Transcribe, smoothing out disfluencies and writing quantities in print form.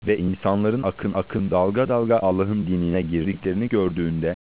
ve insanların akın akın dalga dalga Allah'ın dinine girdiklerini gördüğünde